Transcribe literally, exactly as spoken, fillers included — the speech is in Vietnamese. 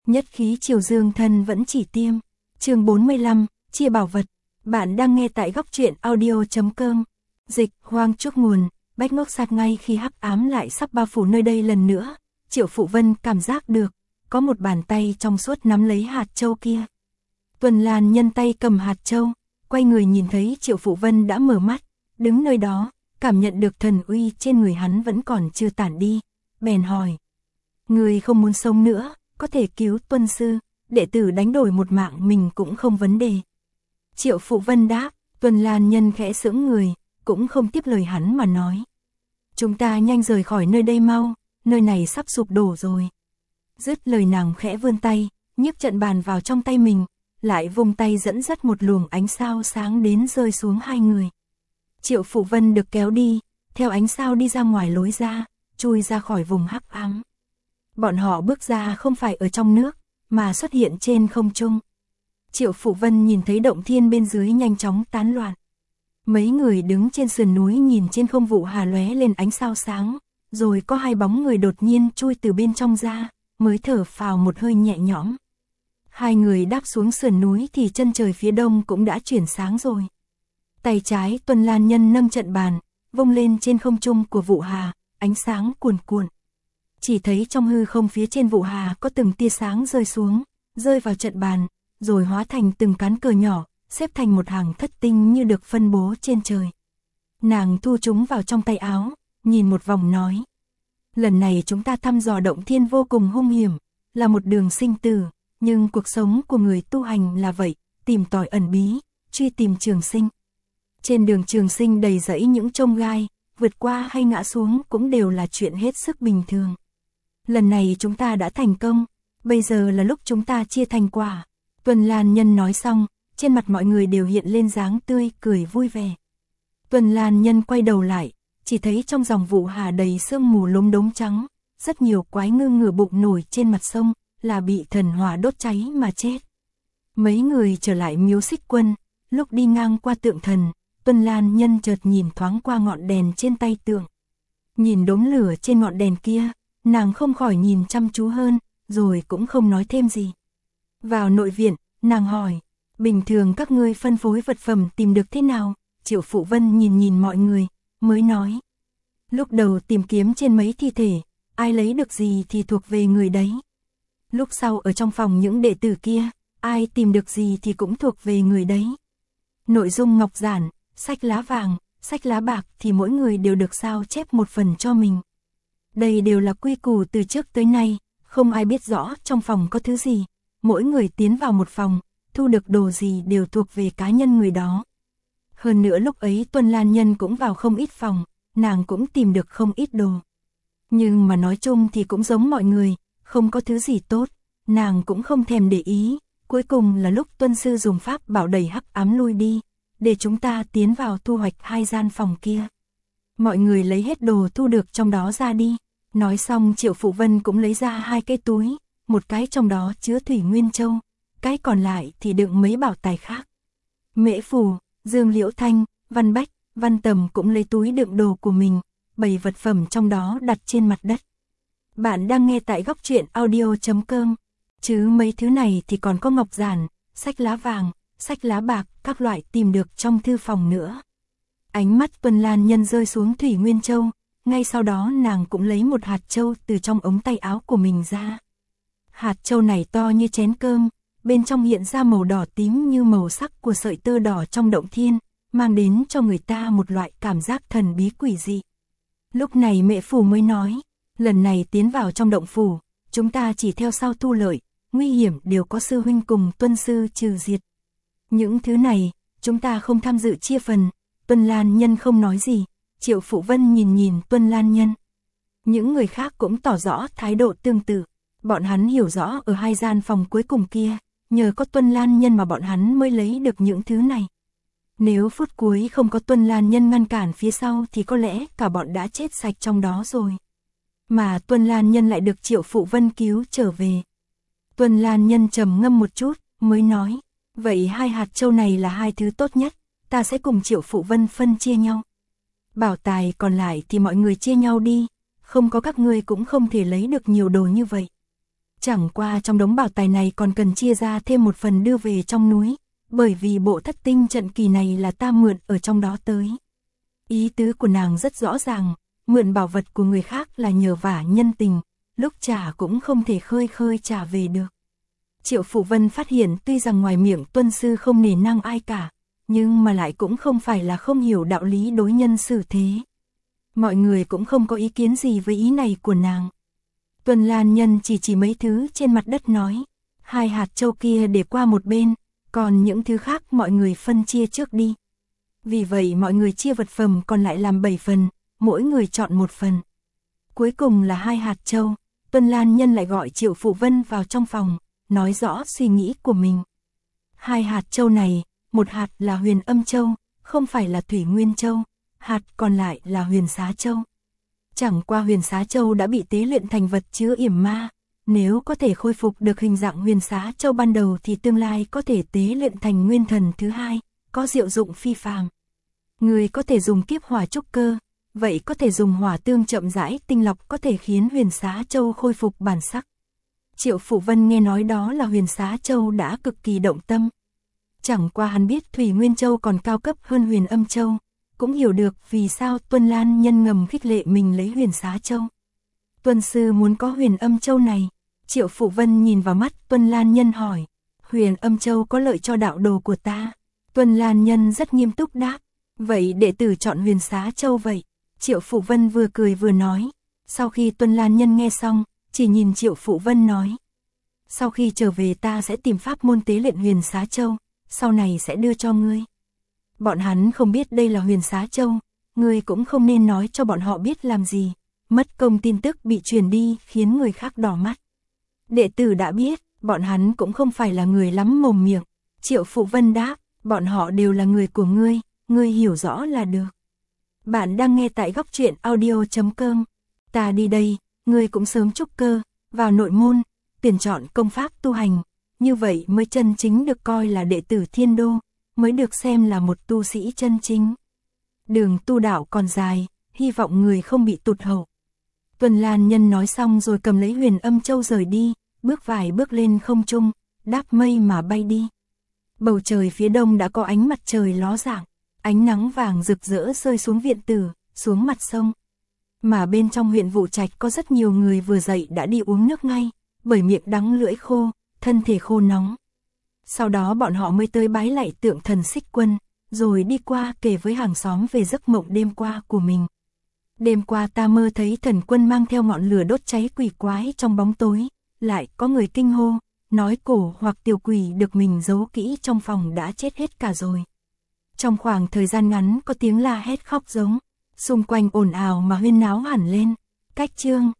Nhất khí triều dương thân vẫn chỉ tiêm. Chương bốn mươi lăm, chia bảo vật. Bạn đang nghe tại góc truyện audio chấm com. Dịch, Hoang Trúc nguồn, Bách Ngốc Sát. Ngay khi hắc ám lại sắp bao phủ nơi đây lần nữa, Triệu Phụ Vân cảm giác được, có một bàn tay trong suốt nắm lấy hạt châu kia. Tuần Lan nhân tay cầm hạt châu, quay người nhìn thấy Triệu Phụ Vân đã mở mắt, đứng nơi đó, cảm nhận được thần uy trên người hắn vẫn còn chưa tản đi, bèn hỏi. Người không muốn sống nữa, có thể cứu Tuân sư, đệ tử đánh đổi một mạng mình cũng không vấn đề. Triệu Phụ Vân đáp. Tuần Lan nhân khẽ sững người, cũng không tiếp lời hắn mà nói. Chúng ta nhanh rời khỏi nơi đây mau, nơi này sắp sụp đổ rồi. Dứt lời nàng khẽ vươn tay, nhấc trận bàn vào trong tay mình, lại vung tay dẫn dắt một luồng ánh sao sáng đến rơi xuống hai người. Triệu Phụ Vân được kéo đi, theo ánh sao đi ra ngoài lối ra, chui ra khỏi vùng hắc ám. Bọn họ bước ra không phải ở trong nước, mà xuất hiện trên không trung. Triệu Phụ Vân nhìn thấy động thiên bên dưới nhanh chóng tán loạn. Mấy người đứng trên sườn núi nhìn trên không vụ hà lóe lên ánh sao sáng, rồi có hai bóng người đột nhiên chui từ bên trong ra, mới thở phào một hơi nhẹ nhõm. Hai người đáp xuống sườn núi thì chân trời phía đông cũng đã chuyển sáng rồi. Tay trái Tuần Lan nhân nâng trận bàn, vung lên trên không trung của vụ hà, ánh sáng cuồn cuộn. Chỉ thấy trong hư không phía trên vụ hà có từng tia sáng rơi xuống, rơi vào trận bàn, rồi hóa thành từng cán cờ nhỏ, xếp thành một hàng thất tinh như được phân bố trên trời. Nàng thu chúng vào trong tay áo, nhìn một vòng nói. Lần này chúng ta thăm dò động thiên vô cùng hung hiểm, là một đường sinh tử, nhưng cuộc sống của người tu hành là vậy, tìm tòi ẩn bí, truy tìm trường sinh. Trên đường trường sinh đầy rẫy những chông gai, vượt qua hay ngã xuống cũng đều là chuyện hết sức bình thường. Lần này chúng ta đã thành công, bây giờ là lúc chúng ta chia thành quả. Tuần Lan nhân nói xong, trên mặt mọi người đều hiện lên dáng tươi cười vui vẻ. Tuần Lan nhân quay đầu lại, chỉ thấy trong dòng vụ hà đầy sương mù lốm đốm trắng, rất nhiều quái ngư ngửa bụng nổi trên mặt sông, là bị thần hỏa đốt cháy mà chết. Mấy người trở lại miếu Xích Quân, lúc đi ngang qua tượng thần, Tuần Lan nhân chợt nhìn thoáng qua ngọn đèn trên tay tượng. Nhìn đốm lửa trên ngọn đèn kia, nàng không khỏi nhìn chăm chú hơn, rồi cũng không nói thêm gì. Vào nội viện, nàng hỏi, bình thường các ngươi phân phối vật phẩm tìm được thế nào? Triệu Phụ Vân nhìn nhìn mọi người, mới nói. Lúc đầu tìm kiếm trên mấy thi thể, ai lấy được gì thì thuộc về người đấy. Lúc sau ở trong phòng những đệ tử kia, ai tìm được gì thì cũng thuộc về người đấy. Nội dung ngọc giản, sách lá vàng, sách lá bạc thì mỗi người đều được sao chép một phần cho mình. Đây đều là quy củ từ trước tới nay, không ai biết rõ trong phòng có thứ gì. Mỗi người tiến vào một phòng, thu được đồ gì đều thuộc về cá nhân người đó. Hơn nữa lúc ấy Tuần Lan nhân cũng vào không ít phòng, nàng cũng tìm được không ít đồ. Nhưng mà nói chung thì cũng giống mọi người, không có thứ gì tốt, nàng cũng không thèm để ý. Cuối cùng là lúc Tuân sư dùng pháp bảo đẩy hắc ám lui đi, để chúng ta tiến vào thu hoạch hai gian phòng kia. Mọi người lấy hết đồ thu được trong đó ra đi. Nói xong Triệu Phụ Vân cũng lấy ra hai cái túi, một cái trong đó chứa Thủy Nguyên Châu, cái còn lại thì đựng mấy bảo tài khác. Mễ Phù, Dương Liễu Thanh, Văn Bách, Văn Tầm cũng lấy túi đựng đồ của mình, bày vật phẩm trong đó đặt trên mặt đất. Bạn đang nghe tại góc truyện audio chấm com. Chứ mấy thứ này thì còn có ngọc giản, sách lá vàng, sách lá bạc, các loại tìm được trong thư phòng nữa. Ánh mắt Tuần Lan nhân rơi xuống Thủy Nguyên Châu, ngay sau đó nàng cũng lấy một hạt châu từ trong ống tay áo của mình ra. Hạt châu này to như chén cơm, bên trong hiện ra màu đỏ tím như màu sắc của sợi tơ đỏ trong động thiên, mang đến cho người ta một loại cảm giác thần bí quỷ dị. Lúc này Mễ Phù mới nói, lần này tiến vào trong động phủ, chúng ta chỉ theo sau thu lợi, nguy hiểm đều có sư huynh cùng Tuân sư trừ diệt. Những thứ này, chúng ta không tham dự chia phần. Tuần Lan nhân không nói gì, Triệu Phụ Vân nhìn nhìn Tuần Lan nhân. Những người khác cũng tỏ rõ thái độ tương tự. Bọn hắn hiểu rõ ở hai gian phòng cuối cùng kia, nhờ có Tuần Lan nhân mà bọn hắn mới lấy được những thứ này. Nếu phút cuối không có Tuần Lan nhân ngăn cản phía sau thì có lẽ cả bọn đã chết sạch trong đó rồi. Mà Tuần Lan nhân lại được Triệu Phụ Vân cứu trở về. Tuần Lan nhân trầm ngâm một chút, mới nói, vậy hai hạt châu này là hai thứ tốt nhất, ta sẽ cùng Triệu Phụ Vân phân chia nhau. Bảo tài còn lại thì mọi người chia nhau đi, không có các ngươi cũng không thể lấy được nhiều đồ như vậy. Chẳng qua trong đống bảo tài này còn cần chia ra thêm một phần đưa về trong núi, bởi vì bộ thất tinh trận kỳ này là ta mượn ở trong đó tới. Ý tứ của nàng rất rõ ràng, mượn bảo vật của người khác là nhờ vả nhân tình, lúc trả cũng không thể khơi khơi trả về được. Triệu Phụ Vân phát hiện tuy rằng ngoài miệng tuân sư không nể nang ai cả, nhưng mà lại cũng không phải là không hiểu đạo lý đối nhân xử thế. Mọi người cũng không có ý kiến gì với ý này của nàng. Tuân Lan Nhân chỉ chỉ mấy thứ trên mặt đất nói, hai hạt châu kia để qua một bên, còn những thứ khác mọi người phân chia trước đi. Vì vậy mọi người chia vật phẩm còn lại làm bảy phần, mỗi người chọn một phần. Cuối cùng là hai hạt châu, Tuân Lan Nhân lại gọi Triệu Phụ Vân vào trong phòng, nói rõ suy nghĩ của mình. Hai hạt châu này, một hạt là Huyền Âm Châu, không phải là Thủy Nguyên Châu, hạt còn lại là Huyền Xá Châu. Chẳng qua Huyền Xá Châu đã bị tế luyện thành vật chứa yểm ma, nếu có thể khôi phục được hình dạng Huyền Xá Châu ban đầu thì tương lai có thể tế luyện thành nguyên thần thứ hai, có diệu dụng phi phàm. Người có thể dùng kiếp hỏa trúc cơ, vậy có thể dùng hỏa tương chậm rãi tinh lọc có thể khiến Huyền Xá Châu khôi phục bản sắc. Triệu Phụ Vân nghe nói đó là Huyền Xá Châu đã cực kỳ động tâm. Chẳng qua hắn biết Thủy Nguyên Châu còn cao cấp hơn Huyền Âm Châu, cũng hiểu được vì sao Tuân Lan Nhân ngầm khích lệ mình lấy Huyền Xá Châu. Tuân sư muốn có Huyền Âm Châu này. Triệu Phụ Vân nhìn vào mắt Tuân Lan Nhân hỏi, Huyền Âm Châu có lợi cho đạo đồ của ta? Tuân Lan Nhân rất nghiêm túc đáp, vậy đệ tử chọn Huyền Xá Châu vậy. Triệu Phụ Vân vừa cười vừa nói. Sau khi Tuân Lan Nhân nghe xong, chỉ nhìn Triệu Phụ Vân nói, sau khi trở về ta sẽ tìm pháp môn tế luyện Huyền Xá Châu, sau này sẽ đưa cho ngươi. Bọn hắn không biết đây là Huyền Xá Châu, ngươi cũng không nên nói cho bọn họ biết làm gì, mất công tin tức bị truyền đi khiến người khác đỏ mắt. Đệ tử đã biết, bọn hắn cũng không phải là người lắm mồm miệng. Triệu Phụ Vân đáp, bọn họ đều là người của ngươi, ngươi hiểu rõ là được. Bạn đang nghe tại góc truyện audio chấm com. Ta đi đây, ngươi cũng sớm trúc cơ, vào nội môn, tuyển chọn công pháp tu hành, như vậy mới chân chính được coi là đệ tử Thiên Đô, mới được xem là một tu sĩ chân chính. Đường tu đạo còn dài, hy vọng người không bị tụt hậu. Tuân Lan Nhân nói xong rồi cầm lấy Huyền Âm Châu rời đi, bước vài bước lên không trung, đáp mây mà bay đi. Bầu trời phía đông đã có ánh mặt trời ló dạng, ánh nắng vàng rực rỡ rơi xuống viện tử, xuống mặt sông. Mà bên trong huyện Vụ Trạch có rất nhiều người vừa dậy đã đi uống nước ngay, bởi miệng đắng lưỡi khô, thân thể khô nóng. Sau đó bọn họ mới tới bái lạy tượng thần Xích Quân, rồi đi qua kể với hàng xóm về giấc mộng đêm qua của mình. Đêm qua ta mơ thấy thần quân mang theo ngọn lửa đốt cháy quỷ quái trong bóng tối, lại có người kinh hô, nói cổ hoặc tiểu quỷ được mình giấu kỹ trong phòng đã chết hết cả rồi. Trong khoảng thời gian ngắn có tiếng la hét khóc giống, xung quanh ồn ào mà huyên náo hẳn lên. Cách chương